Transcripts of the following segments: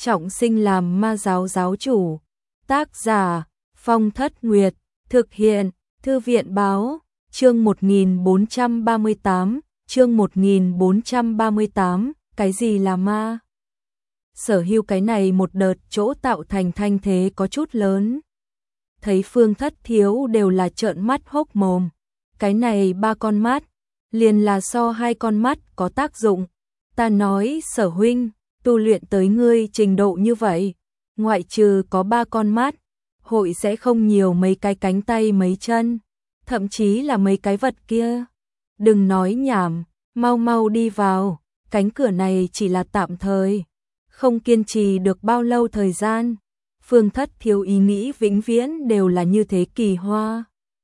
trọng sinh làm ma giáo giáo chủ. Tác giả Phong Thất Nguyệt, thực hiện Thư viện Báo, chương 1438, chương 1438, cái gì là ma? Sở Hưu cái này một đợt chỗ tạo thành thanh thế có chút lớn. Thấy Phương Thất Thiếu đều là trợn mắt hốc mồm. Cái này 3 con mắt, liền là so 2 con mắt có tác dụng. Ta nói Sở huynh, tu luyện tới ngươi trình độ như vậy, ngoại trừ có 3 con mắt, hội sẽ không nhiều mấy cái cánh tay mấy chân, thậm chí là mấy cái vật kia. Đừng nói nhảm, mau mau đi vào, cánh cửa này chỉ là tạm thời, không kiên trì được bao lâu thời gian. Phương Thất Thiếu ý nghĩ vĩnh viễn đều là như thế kỳ hoa.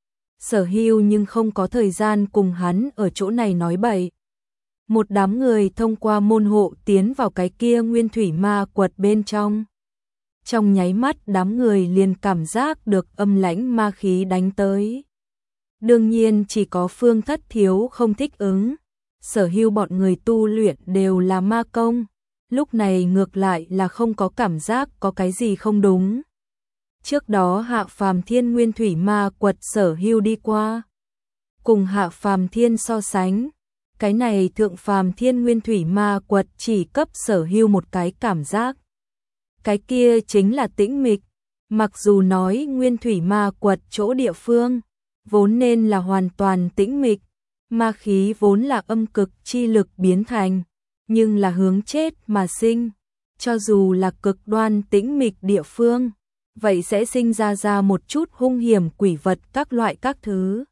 Sở Hưu nhưng không có thời gian cùng hắn ở chỗ này nói bậy. Một đám người thông qua môn hộ tiến vào cái kia nguyên thủy ma quật bên trong. Trong nháy mắt đám người liền cảm giác được âm lãnh ma khí đánh tới. Đương nhiên chỉ có Phương Thất Thiếu không thích ứng. Sở Hưu bọn người tu luyện đều là ma công. Lúc này ngược lại là không có cảm giác có cái gì không đúng. Trước đó Hạ Phàm Thiên nguyên thủy ma quật Sở Hưu đi qua. Cùng Hạ Phàm Thiên so sánh, cái này Thượng Phàm Thiên nguyên thủy ma quật chỉ cấp Sở Hưu một cái cảm giác. Cái kia chính là tĩnh mịch. Mặc dù nói nguyên thủy ma quật chỗ địa phương vốn nên là hoàn toàn tĩnh mịch, ma khí vốn là âm cực chi lực biến thành, nhưng là hướng chết mà sinh. Cho dù là cực đoan tĩnh mịch địa phương, vậy sẽ sinh ra một chút hung hiểm quỷ vật các loại các thứ.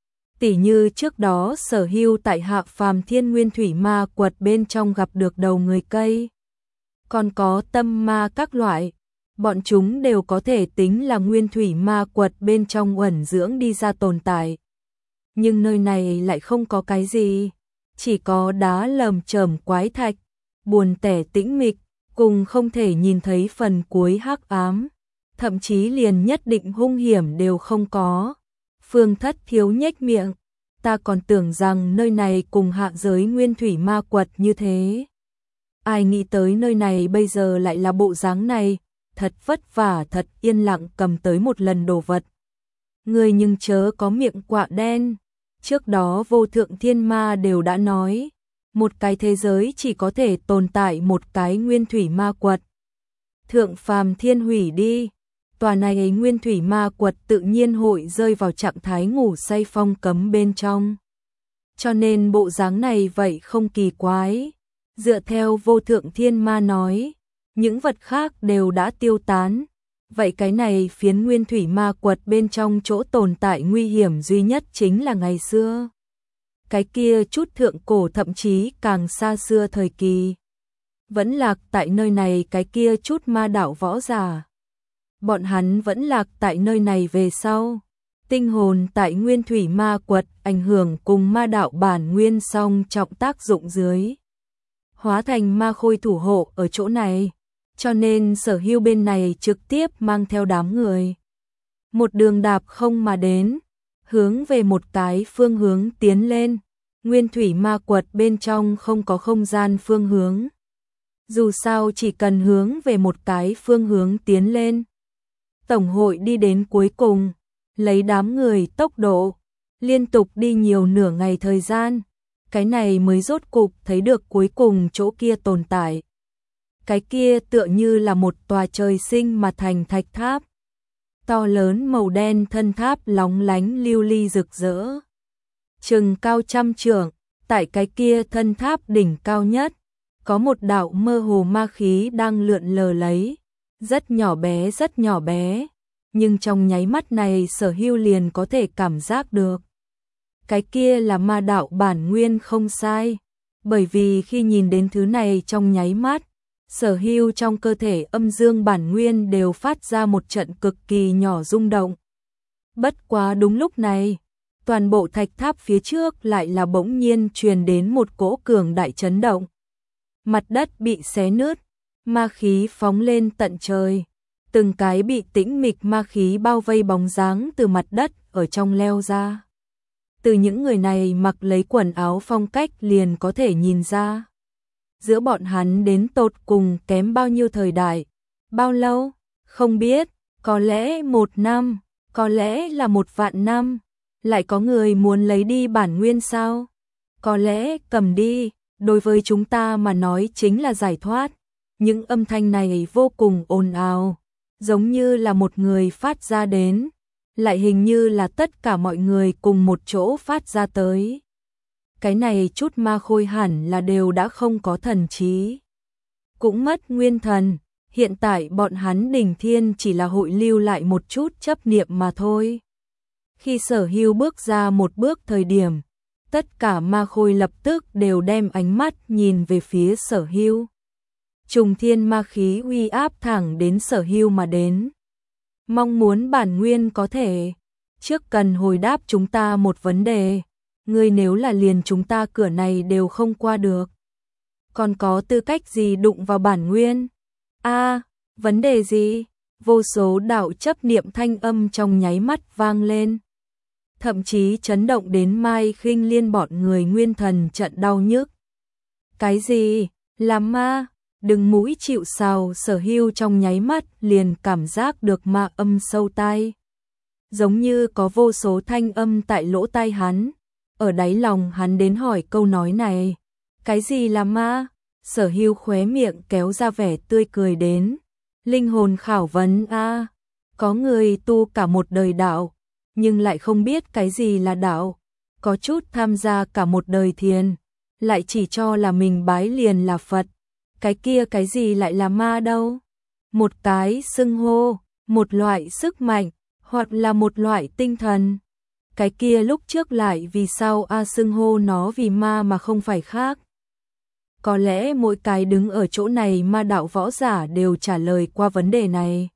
Tỉ như trước đó Sở Hưu tại Hạ Phàm Thiên nguyên thủy ma quật bên trong gặp được đầu người cây. Còn có tâm ma các loại, bọn chúng đều có thể tính là nguyên thủy ma quật bên trong uẩn dưỡng đi ra tồn tại. Nhưng nơi này lại không có cái gì, chỉ có đá lởm chởm quái thạch, buồn tẻ tĩnh mịch, cùng không thể nhìn thấy phần cuối hắc ám, thậm chí liền nhất định hung hiểm đều không có. Phương Thất Thiếu nhếch miệng, ta còn tưởng rằng nơi này cùng hạ giới nguyên thủy ma quật như thế. Ai nghĩ tới nơi này bây giờ lại là bộ dáng này, thật vất vả thật yên lặng cầm tới một lần đồ vật. Người nhưng chớ có miệng quạ đen, trước đó Vô Thượng Thiên Ma đều đã nói, một cái thế giới chỉ có thể tồn tại một cái nguyên thủy ma quật. Thượng Phàm Thiên hủy đi, tòa này ấy nguyên thủy ma quật tự nhiên hội rơi vào trạng thái ngủ say phong cấm bên trong. Cho nên bộ dáng này vậy không kỳ quái. Dựa theo Vô Thượng Thiên Ma nói, những vật khác đều đã tiêu tán. Vậy cái này phiến nguyên thủy ma quật bên trong chỗ tồn tại nguy hiểm duy nhất chính là ngày xưa. Cái kia chút thượng cổ thậm chí càng xa xưa thời kỳ. Vẫn lạc tại nơi này cái kia chút ma đạo võ giả. Bọn hắn vẫn lạc tại nơi này về sau. Tinh hồn tại nguyên thủy ma quật ảnh hưởng cùng ma đạo bản nguyên song trọng tác dụng dưới. Hóa thành ma khôi thủ hộ ở chỗ này. Cho nên Sở Hưu bên này trực tiếp mang theo đám người. Một đường đạp không mà đến, hướng về một cái phương hướng tiến lên. Nguyên thủy ma quật bên trong không có không gian phương hướng. Dù sao chỉ cần hướng về một cái phương hướng tiến lên. Tổng hội đi đến cuối cùng, lấy đám người tốc độ, liên tục đi nhiều nửa ngày thời gian. Cái này mới rốt cục thấy được cuối cùng chỗ kia tồn tại. Cái kia tựa như là một tòa trời sinh mà thành thạch tháp. To lớn màu đen thân tháp lóng lánh lưu ly rực rỡ. Chừng cao 100 trượng, tại cái kia thân tháp đỉnh cao nhất, có một đạo mơ hồ ma khí đang lượn lờ lấy. Rất nhỏ bé, nhưng trong nháy mắt này Sở Hưu liền có thể cảm giác được. Cái kia là ma đạo bản nguyên không sai, bởi vì khi nhìn đến thứ này trong nháy mắt, Sở Hưu trong cơ thể âm dương bản nguyên đều phát ra một trận cực kỳ nhỏ rung động. Bất quá đúng lúc này, toàn bộ thạch tháp phía trước lại là bỗng nhiên truyền đến một cỗ cường đại chấn động. Mặt đất bị xé nứt, ma khí phóng lên tận trời, từng cái bị tĩnh mịch ma khí bao vây bóng dáng từ mặt đất ở trong leo ra. Từ những người này mặc lấy quần áo phong cách liền có thể nhìn ra. giữa bọn hắn đến tột cùng kém bao nhiêu thời đại, bao lâu, không biết, có lẽ 1 năm, có lẽ là 1.000 năm, lại có người muốn lấy đi bản nguyên sao? Có lẽ cầm đi, đối với chúng ta mà nói chính là giải thoát. Những âm thanh này vô cùng ồn ào, giống như là một người phát ra đến, lại hình như là tất cả mọi người cùng một chỗ phát ra tới. Cái này chút ma khôi hẳn là đều đã không có thần trí, cũng mất nguyên thần, hiện tại bọn hắn Đỉnh Thiên chỉ là hội lưu lại một chút chấp niệm mà thôi. Khi Sở Hưu bước ra một bước thời điểm, tất cả ma khôi lập tức đều đem ánh mắt nhìn về phía Sở Hưu. Trùng thiên ma khí uy áp thẳng đến Sở Hưu mà đến. Mong muốn bản nguyên có thể, trước cần hồi đáp chúng ta một vấn đề. Ngươi nếu là liền chúng ta cửa này đều không qua được, còn có tư cách gì đụng vào bản nguyên? Vấn đề gì? Vô số đạo chấp niệm thanh âm trong nháy mắt vang lên. Thậm chí chấn động đến Mai Khinh Liên bọn người nguyên thần trận đau nhức. Cái gì? Là ma? Đừng mũi chịu sào. Sở Hưu trong nháy mắt liền cảm giác được ma âm sâu tai. Giống như có vô số thanh âm tại lỗ tai hắn. Ở đáy lòng hắn đến hỏi câu nói này. Cái gì là ma? Sở Hưu khóe miệng kéo ra vẻ tươi cười đến. Linh hồn khảo vấn a, có người tu cả một đời đạo, nhưng lại không biết cái gì là đạo. Có chút tham gia cả một đời thiền, lại chỉ cho là mình bái liền là Phật. Cái kia cái gì lại là ma đâu? Một cái xưng hô, một loại sức mạnh, hoặc là một loại tinh thần. Cái kia lúc trước lại vì sao xưng hô nó vì ma mà không phải khác? Có lẽ mỗi cái đứng ở chỗ này ma đạo võ giả đều trả lời qua vấn đề này.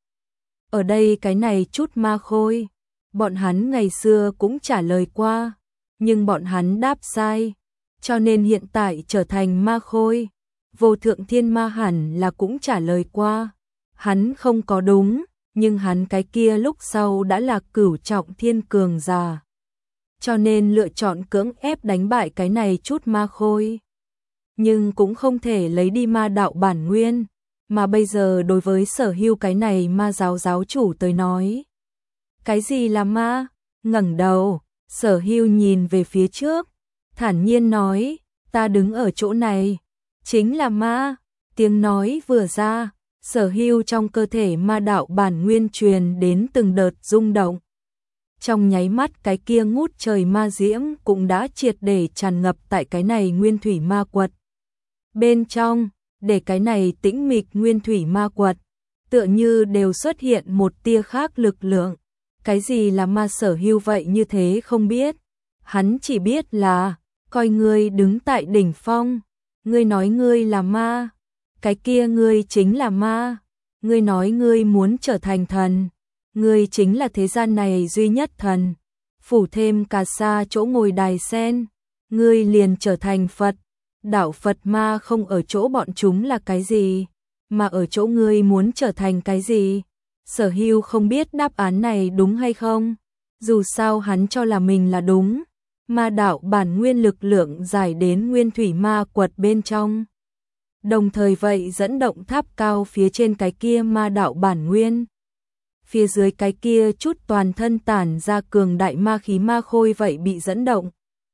Ở đây cái này chút ma khôi, bọn hắn ngày xưa cũng trả lời qua, nhưng bọn hắn đáp sai, cho nên hiện tại trở thành ma khôi. Vô Thượng Thiên Ma hẳn là cũng trả lời qua, hắn không có đúng, nhưng hắn cái kia lúc sau đã là cửu trọng thiên cường giả, cho nên lựa chọn cưỡng ép đánh bại cái này chút ma khôi. Nhưng cũng không thể lấy đi ma đạo bản nguyên, mà bây giờ đối với Sở Hưu cái này ma giáo giáo chủ tới nói. Cái gì là ma? Ngẩng đầu, Sở Hưu nhìn về phía trước, thản nhiên nói, ta đứng ở chỗ này, chính là ma. Tiếng nói vừa ra, Sở Hưu trong cơ thể ma đạo bản nguyên truyền đến từng đợt rung động. Trong nháy mắt cái kia ngút trời ma diễm cũng đã triệt để tràn ngập tại cái này nguyên thủy ma quật. Bên trong, để cái này tĩnh mịch nguyên thủy ma quật, tựa như đều xuất hiện một tia khác lực lượng. Cái gì là ma? Sở Hưu vậy như thế không biết. Hắn chỉ biết là, coi ngươi đứng tại đỉnh phong, ngươi nói ngươi là ma, cái kia ngươi chính là ma. Ngươi nói ngươi muốn trở thành thần, ngươi chính là thế gian này duy nhất thần. Phủ thêm cà sa chỗ ngồi đài sen, ngươi liền trở thành Phật. Đạo Phật ma không ở chỗ bọn chúng là cái gì, mà ở chỗ ngươi muốn trở thành cái gì. Sở Hưu không biết đáp án này đúng hay không, dù sao hắn cho là mình là đúng. Ma đạo bản nguyên lực lượng giải đến nguyên thủy ma quật bên trong, đồng thời vậy dẫn động tháp cao phía trên cái kia ma đạo bản nguyên. Phía dưới cái kia chút toàn thân tản ra cường đại ma khí ma khôi vậy bị dẫn động.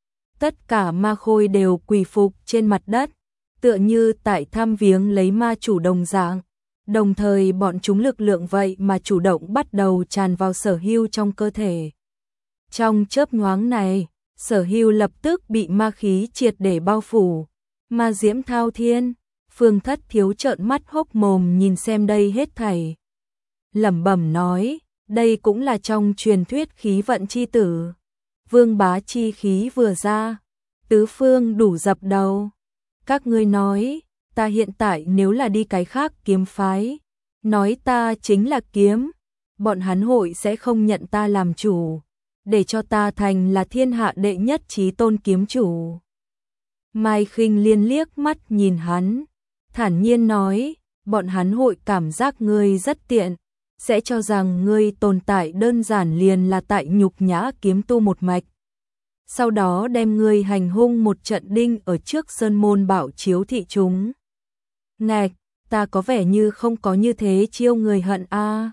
Tất cả ma khôi đều quỳ phục trên mặt đất, tựa như tại thăm viếng lấy ma chủ đồng dạng. Đồng thời bọn chúng lực lượng vậy mà chủ động bắt đầu tràn vào Sở Hưu trong cơ thể. Trong chớp nhoáng này, Sở Hưu lập tức bị ma khí triệt để bao phủ. Ma diễm thao thiên, Phương Thất Thiếu trợn mắt hốc mồm nhìn xem đây hết thảy. Lẩm bẩm nói, đây cũng là trong truyền thuyết khí vận chi tử. Vương bá chi khí vừa ra, tứ phương đủ dập đầu. Các ngươi nói, ta hiện tại nếu là đi cái khác kiếm phái, nói ta chính là kiếm, bọn hắn hội sẽ không nhận ta làm chủ, để cho ta thành là thiên hạ đệ nhất chí tôn kiếm chủ. Mai Khinh Liên liếc mắt nhìn hắn, thản nhiên nói, bọn hắn hội cảm giác ngươi rất tiện, sẽ cho rằng ngươi tồn tại đơn giản liền là tại nhục nhã kiếm tu một mạch. sau đó đem ngươi hành hung một trận đinh ở trước sơn môn bảo chiếu thị chúng. Ngạch, ta có vẻ như không có như thế chiêu người hận a.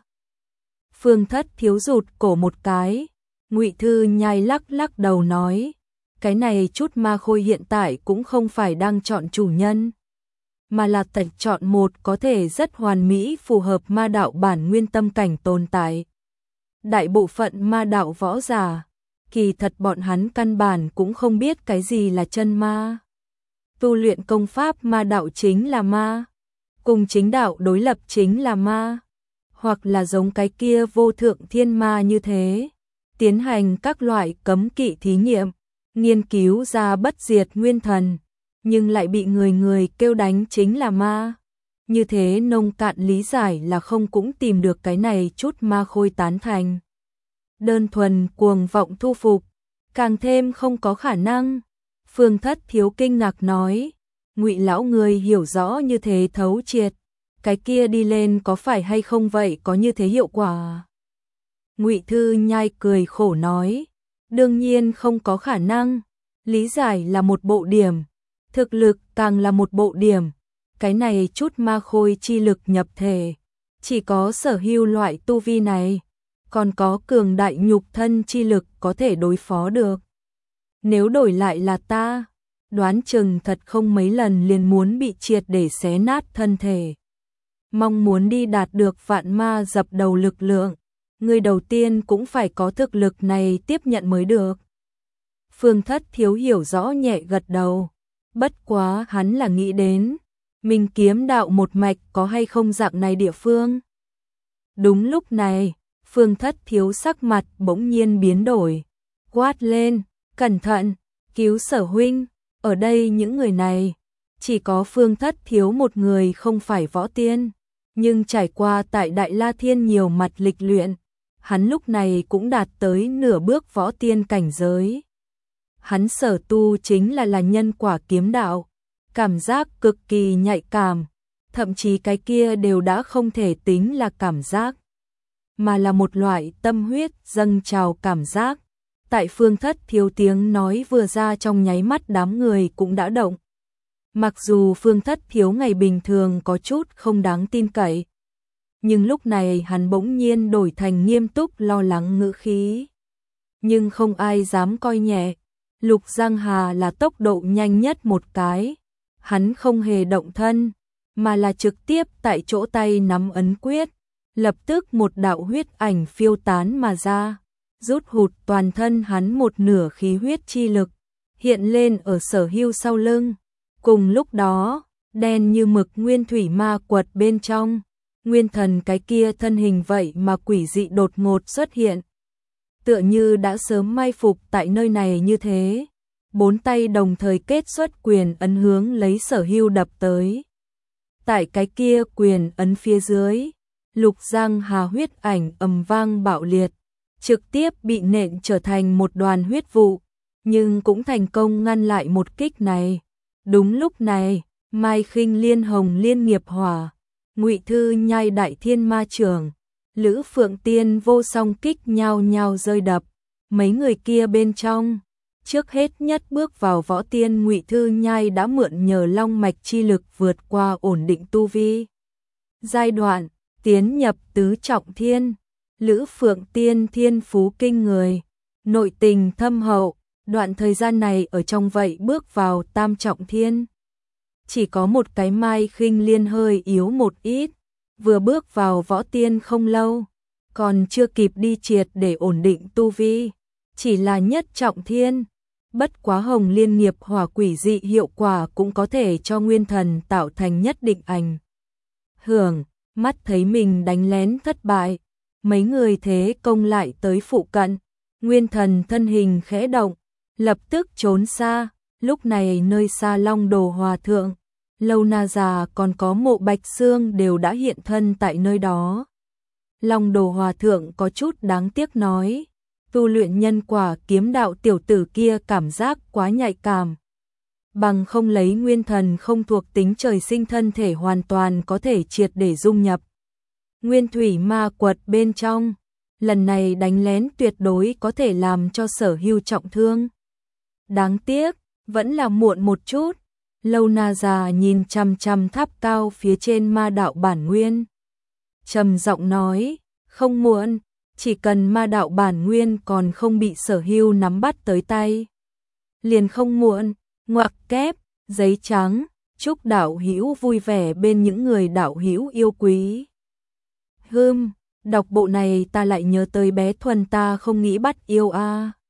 Phương Thất Thiếu rụt cổ một cái, Ngụy Thư Nhai lắc lắc đầu nói, cái này chút ma khôi hiện tại cũng không phải đang chọn chủ nhân, mà là tạch chọn một có thể rất hoàn mỹ phù hợp ma đạo bản nguyên tâm cảnh tồn tại. Đại bộ phận ma đạo võ giả, kỳ thật bọn hắn căn bản cũng không biết cái gì là chân ma. Tu luyện công pháp ma đạo chính là ma, cùng chính đạo đối lập chính là ma, hoặc là giống cái kia vô thượng thiên ma như thế, tiến hành các loại cấm kỵ thí nghiệm, nghiên cứu ra bất diệt nguyên thần, nhưng lại bị người người kêu đánh chính là ma. Như thế nông cạn lý giải là không cũng tìm được cái này chút ma khôi tán thành. Đơn thuần cuồng vọng thu phục, càng thêm không có khả năng. Phương Thất Thiếu kinh ngạc nói, Ngụy lão người hiểu rõ như thế thấu triệt, cái kia đi lên có phải hay không vậy có như thế hiệu quả? Ngụy Thư Nhai cười khổ nói, đương nhiên không có khả năng, lý giải là một bộ điểm, thực lực càng là một bộ điểm, cái này chút ma khôi chi lực nhập thể, chỉ có sở hữu loại tu vi này, còn có cường đại nhục thân chi lực có thể đối phó được. Nếu đổi lại là ta, đoán chừng thật không mấy lần liền muốn bị triệt để xé nát thân thể. Mong muốn đi đạt được vạn ma dập đầu lực lượng, người đầu tiên cũng phải có thực lực này tiếp nhận mới được. Phương Thất Thiếu hiểu rõ nhẹ gật đầu, bất quá hắn là nghĩ đến, mình kiếm đạo một mạch có hay không dạng này địa phương. Đúng lúc này, Phương Thất Thiếu sắc mặt bỗng nhiên biến đổi, quát lên, cẩn thận, cứu Sở huynh, ở đây những người này, chỉ có Phương Thất Thiếu một người không phải võ tiên, nhưng trải qua tại Đại La Thiên nhiều mặt lịch luyện, hắn lúc này cũng đạt tới nửa bước võ tiên cảnh giới. Hắn sở tu chính là nhân quả kiếm đạo, cảm giác cực kỳ nhạy cảm, thậm chí cái kia đều đã không thể tính là cảm giác, mà là một loại tâm huyết dâng trào cảm giác. Tại Phương Thất Thiếu tiếng nói vừa ra trong nháy mắt đám người cũng đã động. Mặc dù Phương Thất Thiếu ngày bình thường có chút không đáng tin cậy, nhưng lúc này hắn bỗng nhiên đổi thành nghiêm túc lo lắng ngữ khí. Nhưng không ai dám coi nhẹ, Lục Giang Hà là tốc độ nhanh nhất một cái, hắn không hề động thân, mà là trực tiếp tại chỗ tay nắm ấn quyết, lập tức một đạo huyết ảnh phiêu tán mà ra, rút hụt toàn thân hắn một nửa khí huyết chi lực, hiện lên ở Sở hữu sau lưng. Cùng lúc đó, đen như mực nguyên thủy ma quật bên trong, nguyên thần cái kia thân hình vậy mà quỷ dị đột ngột xuất hiện. Tựa như đã sớm mai phục tại nơi này như thế, bốn tay đồng thời kết xuất quyền ấn hướng lấy Sở hữu đập tới. Tại cái kia quyền ấn phía dưới, Lục Giang Hà huyết ảnh ầm vang bạo liệt, trực tiếp bị nện trở thành một đoàn huyết vụ, nhưng cũng thành công ngăn lại một kích này. Đúng lúc này, Mai Khinh Liên Hồng Liên Nghiệp Hỏa, Ngụy Thư Nhai Đại Thiên Ma Trưởng, Lữ Phượng Tiên Vô Song kích nhau nhau rơi đập, mấy người kia bên trong, trước hết nhất bước vào võ tiên Ngụy Thư Nhai đã mượn nhờ long mạch chi lực vượt qua ổn định tu vi. Giai đoạn, tiến nhập tứ trọng thiên, Lữ Phượng Tiên thiên phú kinh người, nội tình thâm hậu, đoạn thời gian này ở trong vậy bước vào tam trọng thiên. Chỉ có một cái Mai Khinh Liên hơi yếu một ít, vừa bước vào võ tiên không lâu, còn chưa kịp đi triệt để ổn định tu vi, chỉ là nhất trọng thiên. Bất quá Hồng Liên Nghiệp Hỏa quỷ dị hiệu quả cũng có thể cho nguyên thần tạo thành nhất định ảnh hưởng, mắt thấy mình đánh lén thất bại, mấy người thế công lại tới phụ cận, nguyên thần thân hình khẽ động, lập tức trốn xa. Lúc này nơi xa Long Đồ Hòa Thượng, Lâu Na Già còn có Mộ Bạch Xương đều đã hiện thân tại nơi đó. Long Đồ Hòa Thượng có chút đáng tiếc nói, tu luyện nhân quả kiếm đạo tiểu tử kia cảm giác quá nhạy cảm, bằng không lấy nguyên thần không thuộc tính trời sinh thân thể hoàn toàn có thể triệt để dung nhập nguyên thủy ma quật bên trong, lần này đánh lén tuyệt đối có thể làm cho Sở hữu trọng thương. Đáng tiếc, vẫn là muộn một chút. Lâu Na già nhìn chằm chằm tháp cao phía trên ma đạo bản nguyên. Trầm giọng nói, không muộn, chỉ cần ma đạo bản nguyên còn không bị Sở Hưu nắm bắt tới tay. Liền không muộn, ngoặc kép, giấy trắng, chúc đạo hữu vui vẻ bên những người đạo hữu yêu quý. Đọc bộ này ta lại nhớ tới bé Thuần ta không nghĩ bắt yêu a.